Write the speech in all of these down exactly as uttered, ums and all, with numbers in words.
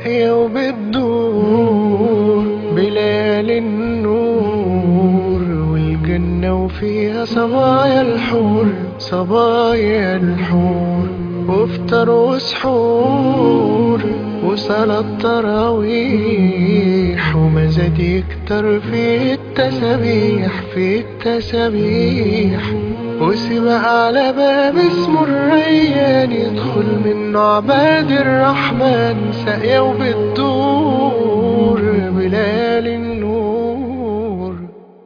ساقية وبتدور بليل النور والجنة وفيها صبايا الحور صبايا الحور وافطر وسحور وصلاة تراويح ومزاد يكتر في التسابيح في التسابيح وسبق على باب اسمه الريان يدخل منه عباد الرحمن ساقية وبتدور بليل النور.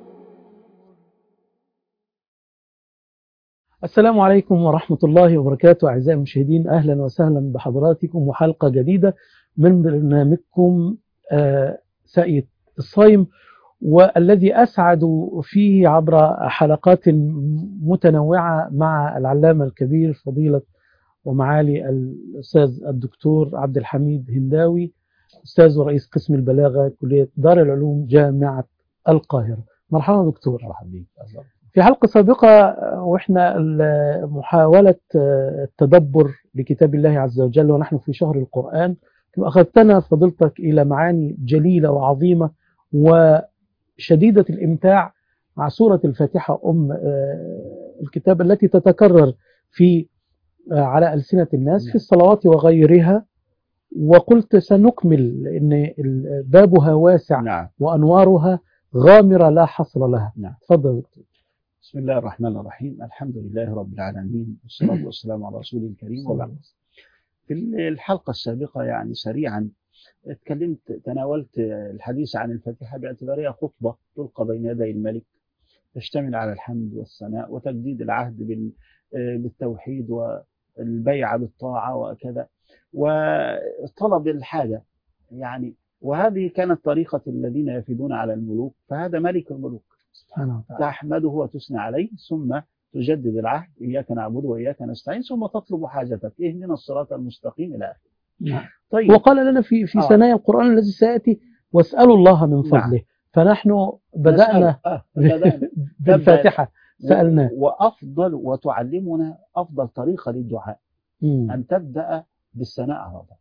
السلام عليكم ورحمة الله وبركاته. أعزائي المشاهدين، أهلا وسهلا بحضراتكم وحلقة جديدة من برنامجكم ساقية الصايم، والذي أسعد فيه عبر حلقات متنوعة مع العلامة الكبير فضيلة ومعالي الأستاذ الدكتور عبد الحميد هنداوي، أستاذ ورئيس قسم البلاغة كلية دار العلوم جامعة القاهرة. مرحبا دكتور. مرحبا. في حلقة سابقة وإحنا محاولة التدبر لكتاب الله عز وجل ونحن في شهر القرآن، أخذتنا فضيلتك إلى معاني جليلة وعظيمة وشديدة الإمتاع مع سورة الفاتحة أم الكتاب التي تتكرر في على ألسنة الناس في الصلوات وغيرها، وقلت سنكمل لأن بابها واسع. نعم. وأنوارها غامرة لا حصر لها. نعم. تفضل. بسم الله الرحمن الرحيم، الحمد لله رب العالمين والصلاة والسلام على رسول الكريم وبعد. في الحلقة السابقة يعني سريعا اتكلمت تناولت الحديث عن الفاتحة باعتبارها خطبة تلقى بين يدي الملك، تشتمل على الحمد والثناء وتجديد العهد بالتوحيد والبيعة بالطاعة وكذا وطلب الحاجة يعني. وهذه كانت طريقة الذين يفيدون على الملوك، فهذا ملك الملوك تحمده وتثنى عليه، ثم تجدد العهد إياك نعبد وإياك نستعين، ثم تطلب حاجتك اهدنا الصراط المستقيم إلى آخره. طيب. وقال لنا في في آه. ثنايا القرآن الذي سيأتي واسألوا الله من فضله. نعم. فنحن بدأنا آه. بالفاتحة سألنا. وأفضل وتعلمنا أفضل طريقة للدعاء م. أن تبدأ بالثناء على الله.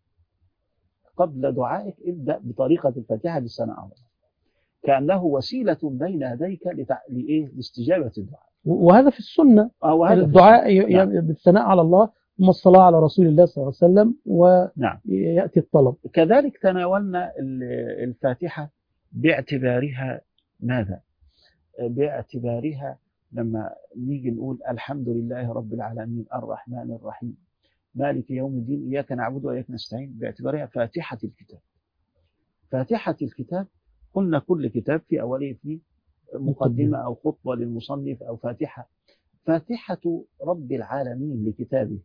قبل دعائك ابدأ بطريقة الفاتحة بالثناء على الله، كأنه وسيلة بين يديك لتع... لإيه؟ لاستجابة الدعاء. وهذا في السنة. آه الدعاء ي... نعم. بالثناء على الله ثم الصلاة على رسول الله صلى الله عليه وسلم ويأتي الطلب. كذلك تناولنا الفاتحة باعتبارها ماذا؟ باعتبارها لما نيجي نقول الحمد لله رب العالمين الرحمن الرحيم مالك يوم الدين إياك نعبد وإياك نستعين، باعتبارها فاتحة الكتاب. فاتحة الكتاب قلنا كل كتاب في أوله في مقدمة أو خطبة للمصنف أو فاتحة. فاتحة رب العالمين لكتابه،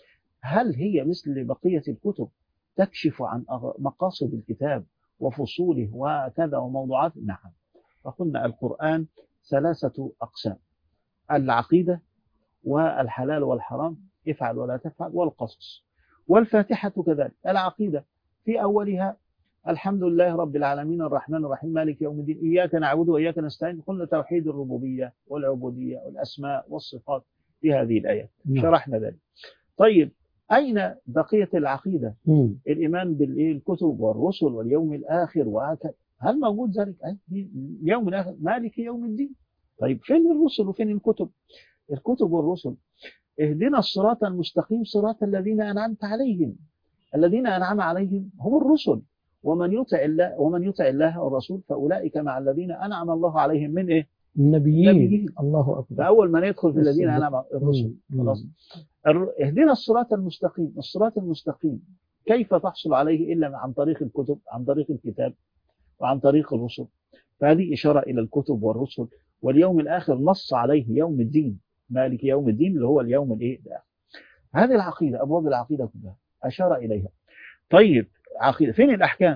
هل هي مثل بقية الكتب تكشف عن مقاصد الكتاب وفصوله وكذا وموضوعات؟ نعم. فقلنا القرآن ثلاثة أقسام: العقيدة والحلال والحرام، افعل ولا تفعل، والقصص. والفاتحة كذلك. العقيدة في أولها الحمد لله رب العالمين الرحمن الرحيم مالك يوم الدين إياك نعبد وإياك نستعين، قلنا توحيد الربوبية والعبودية والأسماء والصفات في هذه الآيات. م. شرحنا ذلك. طيب أين بقية العقيدة؟ م. الإيمان بالكتب والرسل واليوم الآخر وهكذا، هل موجود ذلك؟ اليوم الآخر مالك يوم الدين. طيب فين الرسل وفين الكتب؟ الكتب والرسل اهدنا الصراط المستقيم صراط الذين أنعمت عليهم. الذين أنعم عليهم هم الرسل، ومن يطع الله ومن يطع الله والرسول فأولئك مع الذين أنعم الله عليهم من إيه؟ النبيين. النبيين. الله أكبر. فأول من يدخل في الذين أنعم الرسل. خلاص. اهدنا الصراط المستقيم. الصراط المستقيم كيف تحصل عليه إلا عن طريق الكتب، عن طريق الكتاب وعن طريق الرسل. فهذه إشارة إلى الكتب والرسل. واليوم الآخر نص عليه يوم الدين مالك يوم الدين اللي هو اليوم الإيه ده. هذه العقيدة، أبواب العقيدة كلها أشار إليها. طيب عقيدة، فين الأحكام؟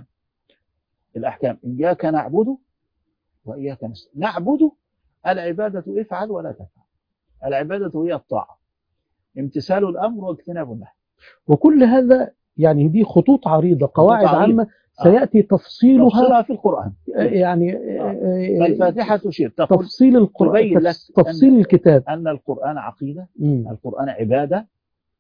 الأحكام إياك نعبد وإياك نستعين. نعبد العبادة افعل ولا تفعل. العبادة هي الطاعة، امتثال الأمر واجتناب النهي. وكل هذا يعني دي خطوط عريضة، قواعد عامة سيأتي تفصيلها تفصيلها في القرآن. يعني فالفاتحة تشير تفصيل القرآن، تفصيل الكتاب أن القرآن عقيدة، م. القرآن عبادة،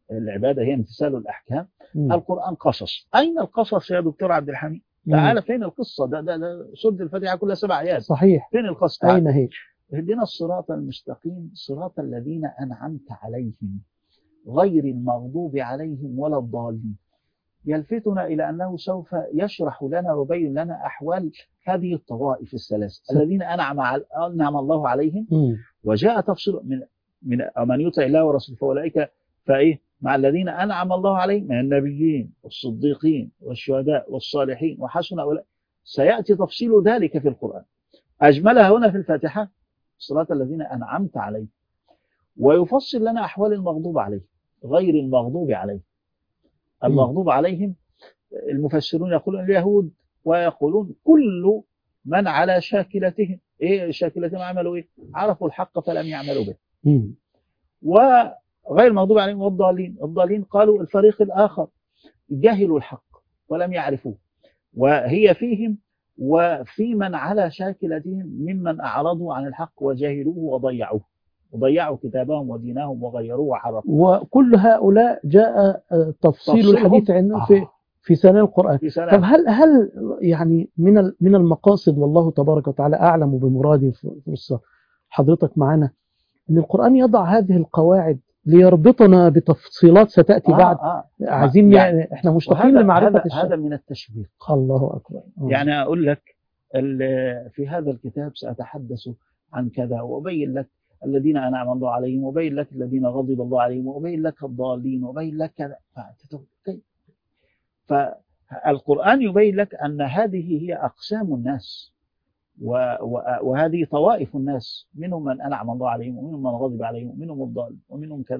العبادة هي امتثال الأحكام. مم. القرآن قصص. أين القصص يا دكتور عبد الحميد؟ تعالى فين القصة؟ ده ده ده سورة الفاتحة كلها سبع آيات. صحيح. فين القصة؟ تعال. أين هي؟ اهدنا الصراط المستقيم صراط الذين أنعمت عليهم غير المغضوب عليهم ولا الضالين. يلفتنا إلى أنه سوف يشرح لنا ويبين لنا أحوال هذه الطوائف الثلاث الذين أنعم على أنعم الله عليهم. مم. وجاء تفصيل من من من يطع الله ورسوله فأولئك فإيه مع الذين أنعم الله عليهم من النبيين والصديقين والشهداء والصالحين وحسن أولئك. سيأتي تفصيل ذلك في القرآن. أجملها هنا في الفاتحة صراط الذين أنعمت عليهم، ويفصل لنا أحوال المغضوب عليهم غير المغضوب عليهم. المغضوب عليهم المفسرون يقولون اليهود، ويقولون كل من على شاكلتهم. إيه شاكلتهم؟ عملوا إيه؟ عرفوا الحق فلم يعملوا به. مم. وغير المغضوب عليهم والضالين. الضالين قالوا الفريق الآخر جهلوا الحق ولم يعرفوه، وهي فيهم وفي من على شاكلتهم ممن أعرضوا عن الحق وجهلوه وضيعوه وضيعوا كتابهم ودينهم وغيروه وحرفوه. وكل هؤلاء جاء آه، تفصيل تفصيلهم. الحديث عنه آه. في في سنة القرآن. في سنة. طب هل هل يعني من ال- من المقاصد، والله تبارك وتعالى أعلم بمراده في فرصة حضرتك معنا، أن القرآن يضع هذه القواعد ليربطنا بتفصيلات ستأتي آه بعد. آه. عايزين يعني يعني احنا مشتاقين وهذا- لمعرفة هذا, الشيء. هذا من التشويق. الله أكبر. آه. يعني أقول لك ال- في هذا الكتاب سأتحدث عن كذا وأبين لك الذين أنعم الله عليهم، وأبين لك الذين غضب الله عليهم، وأبين لك الضالين، وأبين لك كذا. فالقرآن يبين لك أن هذه هي أقسام الناس و- و- وهذه طوائف الناس، منهم من أنعم الله عليهم ومنهم من غضب عليهم ومنهم الضال ومنهم كذا.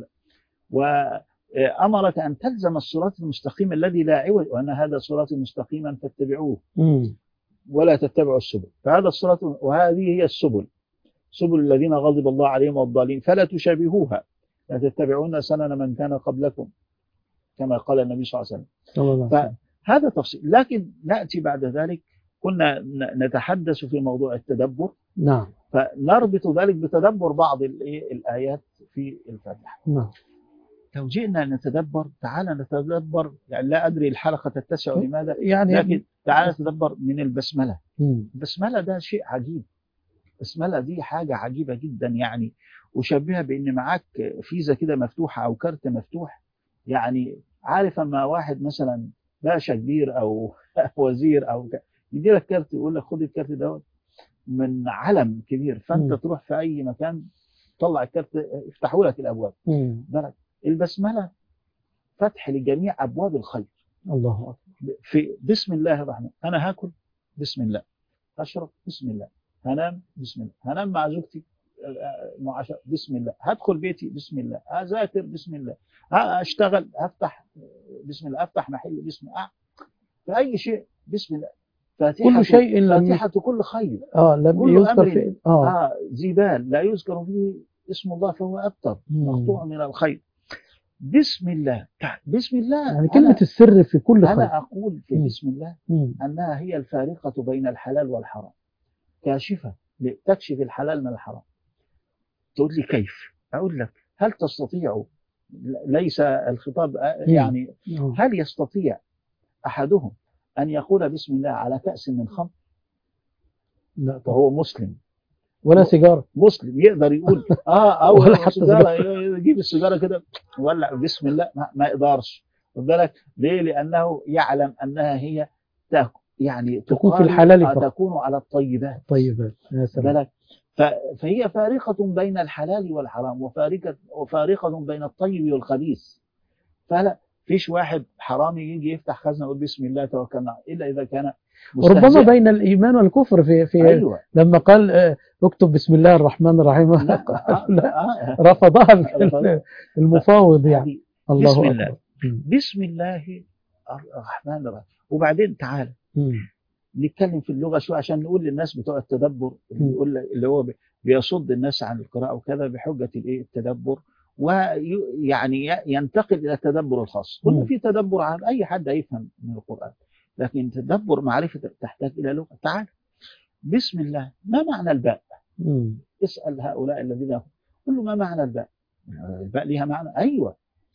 وأمرك أن تلزم الصراط المستقيم الذي لا عوج، وأن هذا صراط مستقيما فاتبعوه مم. ولا تتبعوا السبل. فهذا الصراط وهذه هي السبل، سبل الذين غضب الله عليهم والضالين فلا تشابهوها، لا تتبعون سنن من كان قبلكم كما قال النبي صلى الله عليه وسلم. صلى الله عليه وسلم. فهذا تفصيل. لكن نأتي بعد ذلك كنا ن- نتحدث في موضوع التدبر، نعم فنربط ذلك بتدبر بعض الإيه الآيات في الفاتحة. نعم. لو جئنا نتدبر، تعال نتدبر، يعني لا أدري الحلقة تتسع لماذا، يعني لكن تعال نتدبر من البسملة. مم. البسملة ده شيء عجيب. البسملة دي حاجة عجيبة جدا يعني، وشبهها بأن معاك فيزا كده مفتوحة أو كارت مفتوح. يعني عارف أما واحد مثلا باشا كبير أو وزير أو ك... يدي لك كارت يقول لك خد الكارت ده من علم كبير، فأنت مم. تروح في أي مكان طلع الكارت يفتحوا لك الأبواب. مم. بالك البسملة فتح لجميع أبواب الخير. الله أكبر. في بسم الله الرحمن، أنا هاكل بسم الله، أشرب بسم الله، هنام بسم الله، هنام مع زوجتي مع عشاء بسم الله، هدخل بيتي بسم الله، هذاكر بسم الله، هشتغل، هفتح بسم الله، أفتح محل بسم الله، في أي شيء بسم الله. فاتحة كل شيء لم فاتحة كل خير. اه لم كل يذكر أمر في اه آه زبال لا يذكر فيه اسم الله فهو أبتر، مم. مقطوع من الخير. بسم الله، بسم الله يعني كلمة أنا, السر في كل خير. أنا أقول في مم. بسم الله مم. أنها هي الفارقة بين الحلال والحرام، كاشفة تكشف الحلال من الحرام. تقول لي كيف؟ أقول لك هل تستطيع، ليس الخطاب يعني مم. هل يستطيع أحدهم أن يقول بسم الله على كأس من خمر لا طبعا. وهو مسلم؟ ولا سيجارة. مسلم يقدر يقول اه او ولا حتى سيجاره، يجيب السيجاره كده ولا بسم الله، ما, ما يقدرش. خد بالك ليه؟ لانه يعلم انها هي تك يعني تكون في تقارب- الحلال آه، فقط. تكون على الطيبات. طيب يا خد سلام. بالك ف- فهي فارقة بين الحلال والحرام، وفارقة وفارقة بين الطيب والخبيث. فلا فيش واحد حرامي يجي يفتح خزنة يقول بسم الله توكلنا، الا اذا كان وربما مستهزئا. بين الإيمان والكفر في في ايوه لما قال آه، اكتب بسم الله الرحمن الرحيم لا آه لا، آه رفضها رفضها. المفاوض يعني. هذه الله بسم أكبر. الله. مم. بسم الله الرحمن الرحيم. وبعدين تعالى مم. نتكلم في اللغة شوية عشان نقول للناس بتوع التدبر، اللي مم. يقول اللي هو بيصد الناس عن القراءة وكذا بحجة الايه التدبر، ويعني ينتقل إلى التدبر الخاص. مم. قلنا في تدبر عام أي حد هيفهم من القرآن، لكن تدبر معرفة تحتاج إلى لغة. تعال بسم الله، ما معنى الباء؟ مم. اسأل هؤلاء الذين قل له ما معنى الباء؟ الباء لها معنى؟ أيوة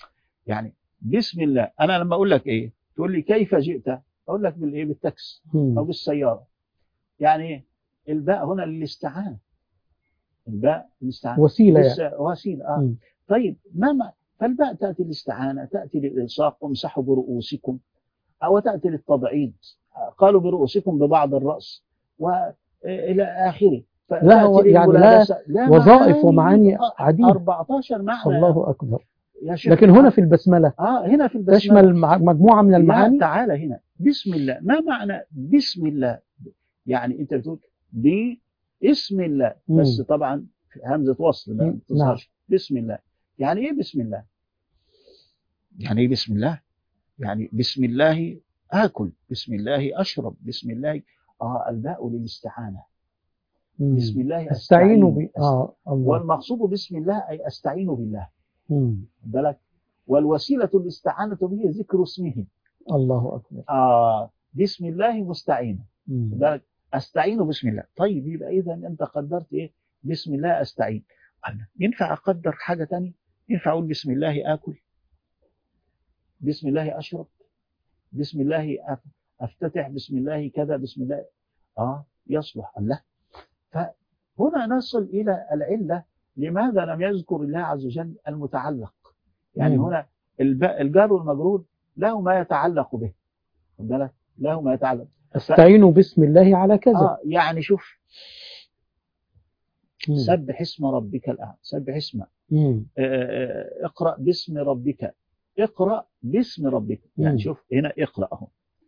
يعني بسم الله، أنا لما أقول لك إيه تقول لي كيف جئت، أقول لك بالإيه، بالتاكسي أو بالسيارة. يعني الباء هنا للاستعانة، الباء للاستعانة وسيلة لس... يعني. وسيلة آه. مم. طيب ما ما فالباء تأتي للاستعانة، تأتي للإلصاق، امسحوا برؤوسكم، أو تأتي للتبعيد، قالوا برؤوسكم ببعض الرأس وإلى آخره. لها و... يعني لها وظائف ومعاني عديدة، أربعتاشر معنى. الله أكبر. يا شيخ لكن هنا في البسملة آه هنا في البسملة تشمل مجموعة من المعاني. تعالى هنا بسم الله، ما معنى بسم الله؟ يعني أنت بتقول باسم الله، بس مم. طبعا همزة وصل ما نعم. تظهرش. بسم الله يعني إيه؟ بسم الله يعني إيه؟ بسم الله يعني بسم الله آكل، بسم الله أشرب، بسم الله. آه الباء للاستعانة. مم. بسم الله أستعين أستعين. ب... آه الله. والمقصود بسم الله أي أستعين بالله. مم. بالك. والوسيلة الاستعانة به ذكر اسمه. الله أكبر. آه بسم الله مستعين. مم. بالك. أستعين بسم الله. طيب يبقى إذا أنت قدرت إيه؟ بسم الله أستعين. ينفع أقدر حاجة تانية؟ ينفع أقول بسم الله آكل، بسم الله أشرب، بسم الله أفتتح، بسم الله كذا، بسم الله. آه يصلح الله. فهنا نصل إلى العلة لماذا لم يذكر الله عز وجل المتعلق. يعني مم. هنا الجار والمجرور له ما يتعلق به، بالك، له ما يتعلق. أستعين بسم الله على كذا. آه يعني شوف، مم. سبح اسم ربك الأعلى، سبح اسم، مم. اقرأ باسم ربك، اقرأ باسم ربك. يعني مم. شوف هنا اقرأ اهو.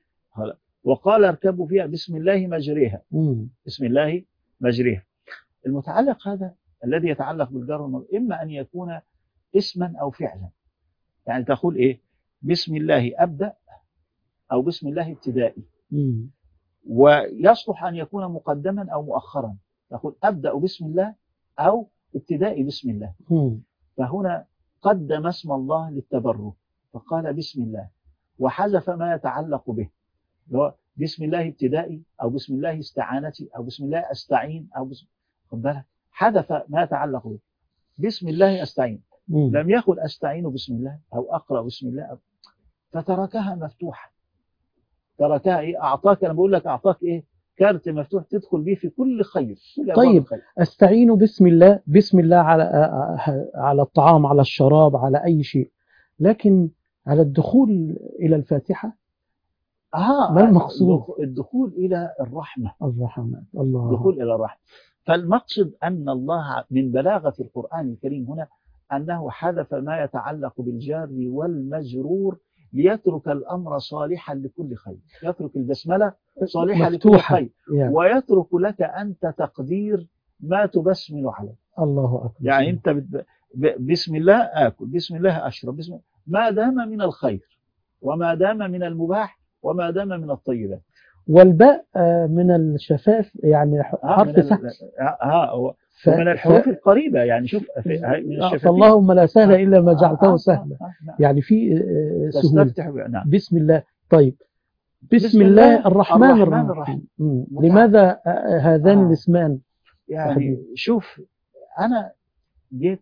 وقال اركبوا فيها بسم الله مجريها. مم. بسم الله مجريها. المتعلق هذا الذي يتعلق بالجار والمجرور إما أن يكون اسما أو فعلا. يعني تقول إيه؟ بسم الله أبدأ، أو بسم الله ابتدائي. مم. ويصلح أن يكون مقدما أو مؤخرا، تقول أبدأ بسم الله أو ابتدائي بسم الله. مم. فهنا قدم اسم الله للتبرك فقال بسم الله، وحذف ما يتعلق به، بسم الله ابتدائي أو بسم الله استعانتي أو بسم الله أستعين أو بسم بالك، حذف ما يتعلق به. بسم الله أستعين، مم. لم يقل أستعين بسم الله أو أقرأ بسم الله أو. فتركها مفتوحة، تركها إيه؟ أعطاك، أنا بقول لك أعطاك إيه؟ كارت مفتوح تدخل به في كل خير، كل طيب الخير. أستعين بسم الله، بسم الله على على الطعام، على الشراب، على أي شيء، لكن على الدخول إلى الفاتحة آه ما المقصود؟ الدخول إلى الرحمة. الرحمة. الله. الدخول إلى الرحمة. فالمقصد أن الله من بلاغة القرآن الكريم هنا أنه حذف ما يتعلق بالجار والمجرور ليترك الأمر صالحا لكل خير، يترك البسملة صالحة لكل خير، يعني. ويترك لك أنت تقدير ما تبسمل عليه. الله أكبر. يعني أنت بت... ب... بسم الله آكل، بسم الله أشرب، بسم الله، ما دام من الخير وما دام من المباح وما دام من الطيبات. والباء من الشفاف، يعني حرف سهل. ها ف... ومن الحروف ف... القريبة. يعني شوف من الشفافية. اللهم لا سهل إلا ما جعلته سهلا. يعني في سهولة. نعم. بسم الله. طيب بسم, بسم الله الرحمن, الرحمن الرحيم. لماذا هذان آه. الاسمان؟ يعني وحدين. شوف، أنا جيت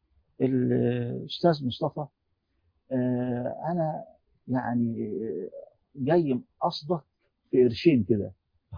الأستاذ مصطفى، أنا يعني جاي قصدك في قرشين كده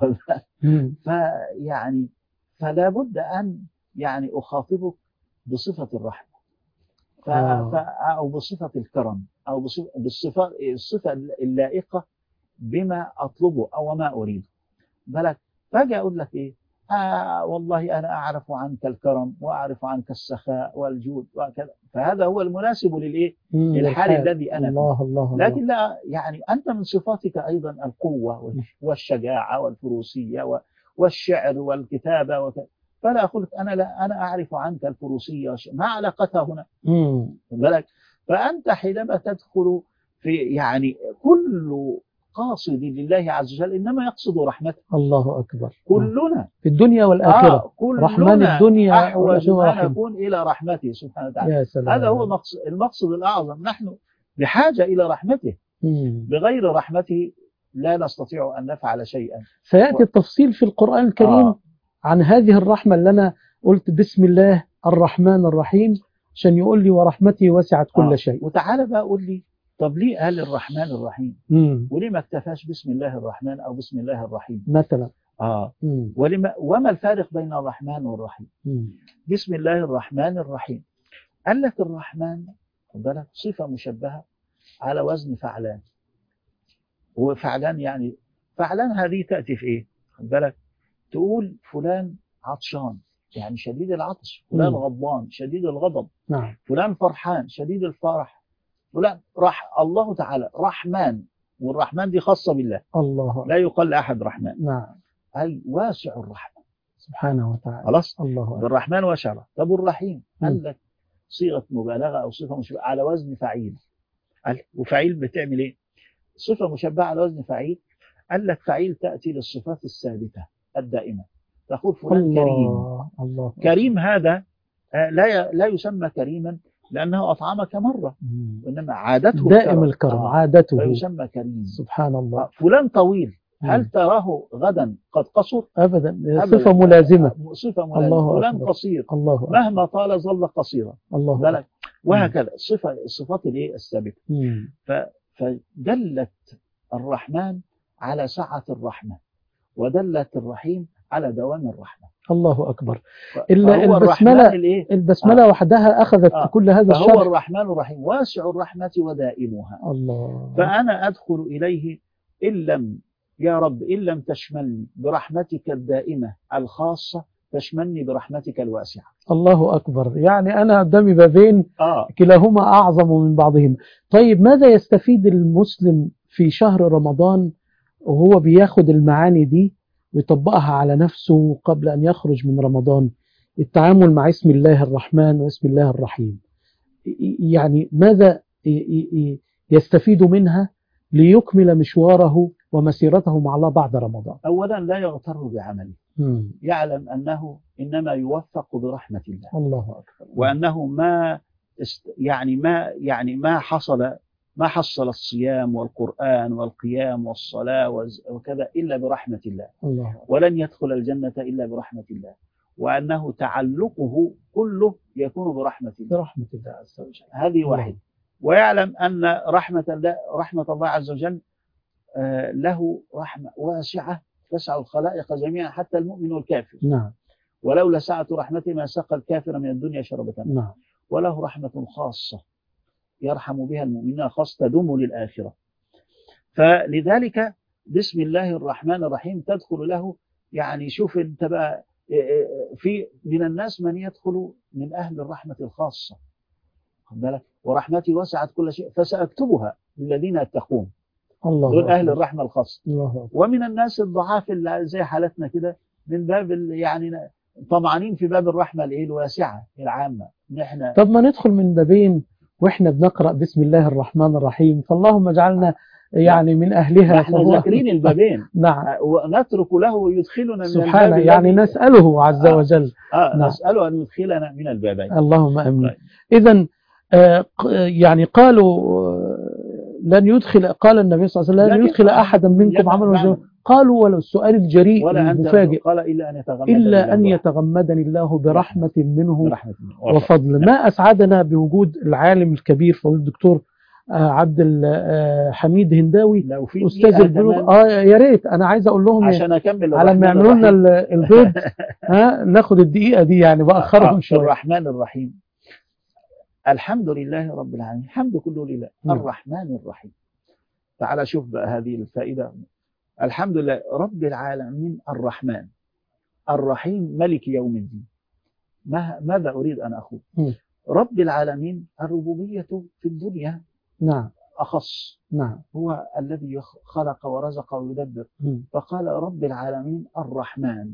فيعني فلا بد أن يعني أخاطبك بصفة الرحمة، ف... ف... أو بصفة الكرم، أو بصفة بالصفة الصفة اللائقة بما أطلبه أو ما أريده. بالك فاجي أقول لك إيه؟ آه والله أنا أعرف عنك الكرم وأعرف عنك السخاء والجود وكذا، فهذا هو المناسب للإيه؟ الحال الذي أنا الله فيه. الله لكن الله. لا، يعني أنت من صفاتك أيضا القوة والشجاعة والفروسية والشعر والكتابة وكذا، فلا أقول لك أنا لا أنا أعرف عنك الفروسية، ما علاقتها هنا؟ بالك. فأنت حينما تدخل في يعني كل قاصد لله عز وجل إنما يقصد رحمته. الله أكبر. كلنا في الدنيا والآخرة. آه رحمن الدنيا أحوج ما نكون إلى رحمته سبحانه وتعالى. يا سلام. هذا هو مقصد المقصد الأعظم. نحن بحاجة إلى رحمته. مم. بغير رحمته لا نستطيع أن نفعل شيئا. سيأتي و... التفصيل في القرآن الكريم آه. عن هذه الرحمة اللي أنا قلت بسم الله الرحمن الرحيم، عشان يقول لي ورحمتي وسعت كل آه. شيء. وتعالى بقى قول لي، طب ليه قال الرحمن الرحيم؟ مم. وليه ما اكتفاش بسم الله الرحمن أو بسم الله الرحيم مثلا. آه مم. ولما وما الفارق بين الرحمن والرحيم؟ مم. بسم الله الرحمن الرحيم. قال لك الرحمن خد بالك صفة مشبهة على وزن فعلان. وفعلان يعني فعلان هذه تأتي في إيه؟ خد بالك تقول فلان عطشان يعني شديد العطش، فلان مم. غضبان شديد الغضب، نعم. فلان فرحان شديد الفرح، فلان راح الله تعالى رحمن، والرحمن دي خاصة بالله، الله. لا يقال لأحد رحمن، نعم. أي واسع الرحمة سبحانه وتعالى. خلاص. الله. بالرحمن واسع. طب الرحيم مم. قال لك صيغة مبالغة أو صفة مشبهة على وزن فعيل. قال وفعيل بتعمل إيه؟ صفة مشبهة على وزن فعيل. قال لك فعيل تأتي للصفات الثابتة الدائمة. تقول فلان الله. كريم. الله. كريم هذا آه، لا ي- لا يسمى كريما لأنه أطعمك مرة، مم. وإنما عادته دائم الكرم، آه، عادته. فيسمى كريم. سبحان الله. آه، فلان طويل، هل مم. تراه غدا قد قصر؟ أبدا. أبداً. صفة ملازمة. صفة ملازمة. الله فلان أكبر. قصير، الله أكبر. مهما طال ظل قصيرا. الله أكبر. بالك وهكذا صفة الصفات الايه الثابتة. مم. ف- فدلت الرحمن على سعة الرحمة، ودلت الرحيم على دوام الرحمة. الله أكبر. ف- إلا فهو الرحمن البسملة الايه البسملة آه. وحدها أخذت آه. كل هذا فهو الشرح. الرحمن الرحيم واسع الرحمة ودائمها. الله. فأنا أدخل إليه إن لم يا رب إن لم تشملني برحمتك الدائمة الخاصة فاشملني برحمتك الواسعة. الله أكبر. يعني أنا قدامي بابين آه. كلاهما أعظم من بعضهما. طيب ماذا يستفيد المسلم في شهر رمضان وهو بياخد المعاني دي ويطبقها على نفسه قبل أن يخرج من رمضان؟ التعامل مع اسم الله الرحمن واسم الله الرحيم، يعني ماذا يستفيد منها ليكمل مشواره ومسيرته مع الله بعد رمضان؟ أولا لا يغتر بعمله، مم. يعلم أنه إنما يوفق برحمة الله. الله أكبر. وأنه ما يعني ما يعني ما حصل ما حصل الصيام والقرآن والقيام والصلاة وكذا إلا برحمة الله. الله. ولن يدخل الجنة إلا برحمة الله، وأنه تعلقه كله يكون برحمة الله. برحمة الله عز وجل. هذه واحد. ويعلم أن رحمة الله رحمة الله عز وجل آه له رحمة واسعة تسع الخلائق جميعا حتى المؤمن والكافر. نعم. ولولا سعة رحمته ما سقى الكافر من الدنيا شربة. نعم. وله رحمة خاصة يرحم بها المؤمنين خاصة تدوم للآخرة. فلذلك بسم الله الرحمن الرحيم تدخل له. يعني شوف انت بقى في من الناس من يدخل من أهل الرحمة الخاصة، خد بالك، ورحمتي وسعت كل شيء فسأكتبها للذين يتقون. الله. دول أهل الرحمة الخاصة. الله. ومن الناس الضعاف اللي زي حالتنا كده من باب يعني طمعانين في باب الرحمة الايه الواسعة العامة. نحن طب ما ندخل من بابين واحنا بنقرأ بسم الله الرحمن الرحيم، فاللهم اجعلنا يعني من أهلها. نحن ذاكرين البابين. نعم. ونترك له يدخلنا من سبحانه، الباب يعني نسأله عز آه. وجل. آه. نعم. نسأله أن يدخلنا من البابين. اللهم أمين. طيب. إذن آه يعني قالوا لن يدخل، قال النبي صلى الله عليه وسلم لن يدخل أحدا منكم عمله. قالوا ولو السؤال الجريء ولا المفاجئ قال إلا أن يتغمدني إلا أن يتغمدني الله برحمة منه برحمة وفضل. ما أسعدنا بوجود العالم الكبير فضيلة الدكتور عبد الحميد هنداوي أستاذ البنوك. آه يا ريت، أنا عايز أقول لهم عشان أكمل على ما يعملوا لنا البيض ها ناخد الدقيقة دي يعني بأخرهم شوية. الرحمن الرحيم. الحمد لله رب العالمين، الحمد كله لله. الرحمن الرحيم. تعال شوف بقى هذه الفائدة. الحمد لله رب العالمين الرحمن الرحيم ملك يوم الدين. ماذا أريد أن أقول؟ رب العالمين الربوبية في الدنيا نعم أخص. نعم. هو الذي خلق ورزق ويدبر. م. فقال رب العالمين الرحمن.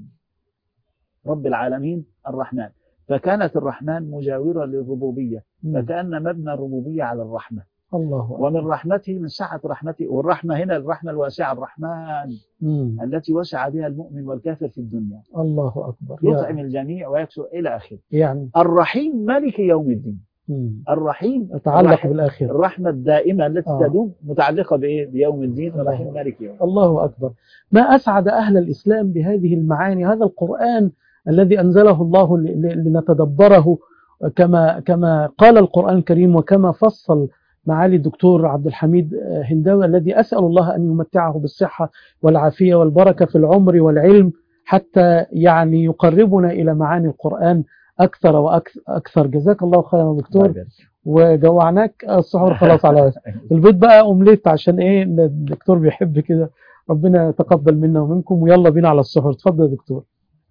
رب العالمين الرحمن. فكانت الرحمن مجاورة للربوبية. م. فكأن مبنى الربوبية على الرحمة. الله. ومن رحمته من سعة رحمته. والرحمة هنا الرحمة الواسعة الرحمن م. التي وسع بها المؤمن والكافر في الدنيا. الله أكبر. يطعم الجميع ويكسو إلى آخره. يعني الرحيم ملك يوم الدين. م. الرحيم يتعلق بالآخرة. الرحمة الدائمة التي آه. تدوم متعلقة بإيه؟ بيوم الدين. الرحيم ملك يوم. الله أكبر. ما أسعد أهل الإسلام بهذه المعاني، هذا القرآن الذي أنزله الله لنتدبره كما كما قال القرآن الكريم وكما فصل معالي الدكتور عبد الحميد هنداوي، الذي أسأل الله أن يمتعه بالصحة والعافية والبركة في العمر والعلم، حتى يعني يقربنا إلى معاني القرآن أكثر وأكثر. جزاك الله خيرا دكتور، وجوعناك السحور خلاص على البيت بقى أومليت، عشان إيه الدكتور بيحب كده. ربنا يتقبل منا ومنكم، ويلا بينا على السحور. اتفضل يا دكتور.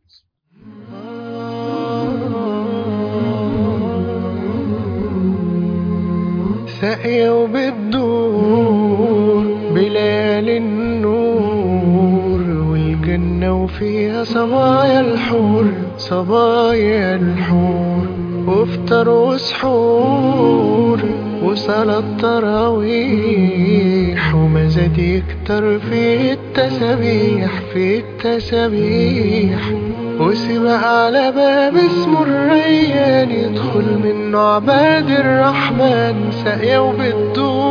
ساقية وبتدور بليالي النور، والجنة وفيها صبايا الحور، صبايا الحور، وافطر وسحور وصلاة تراويح، ومزاد يكتر في التسابيح، في التسابيح، وسبق على باب اسمه الريان، يدخل منه عباد الرحمن. ساقية وبتدور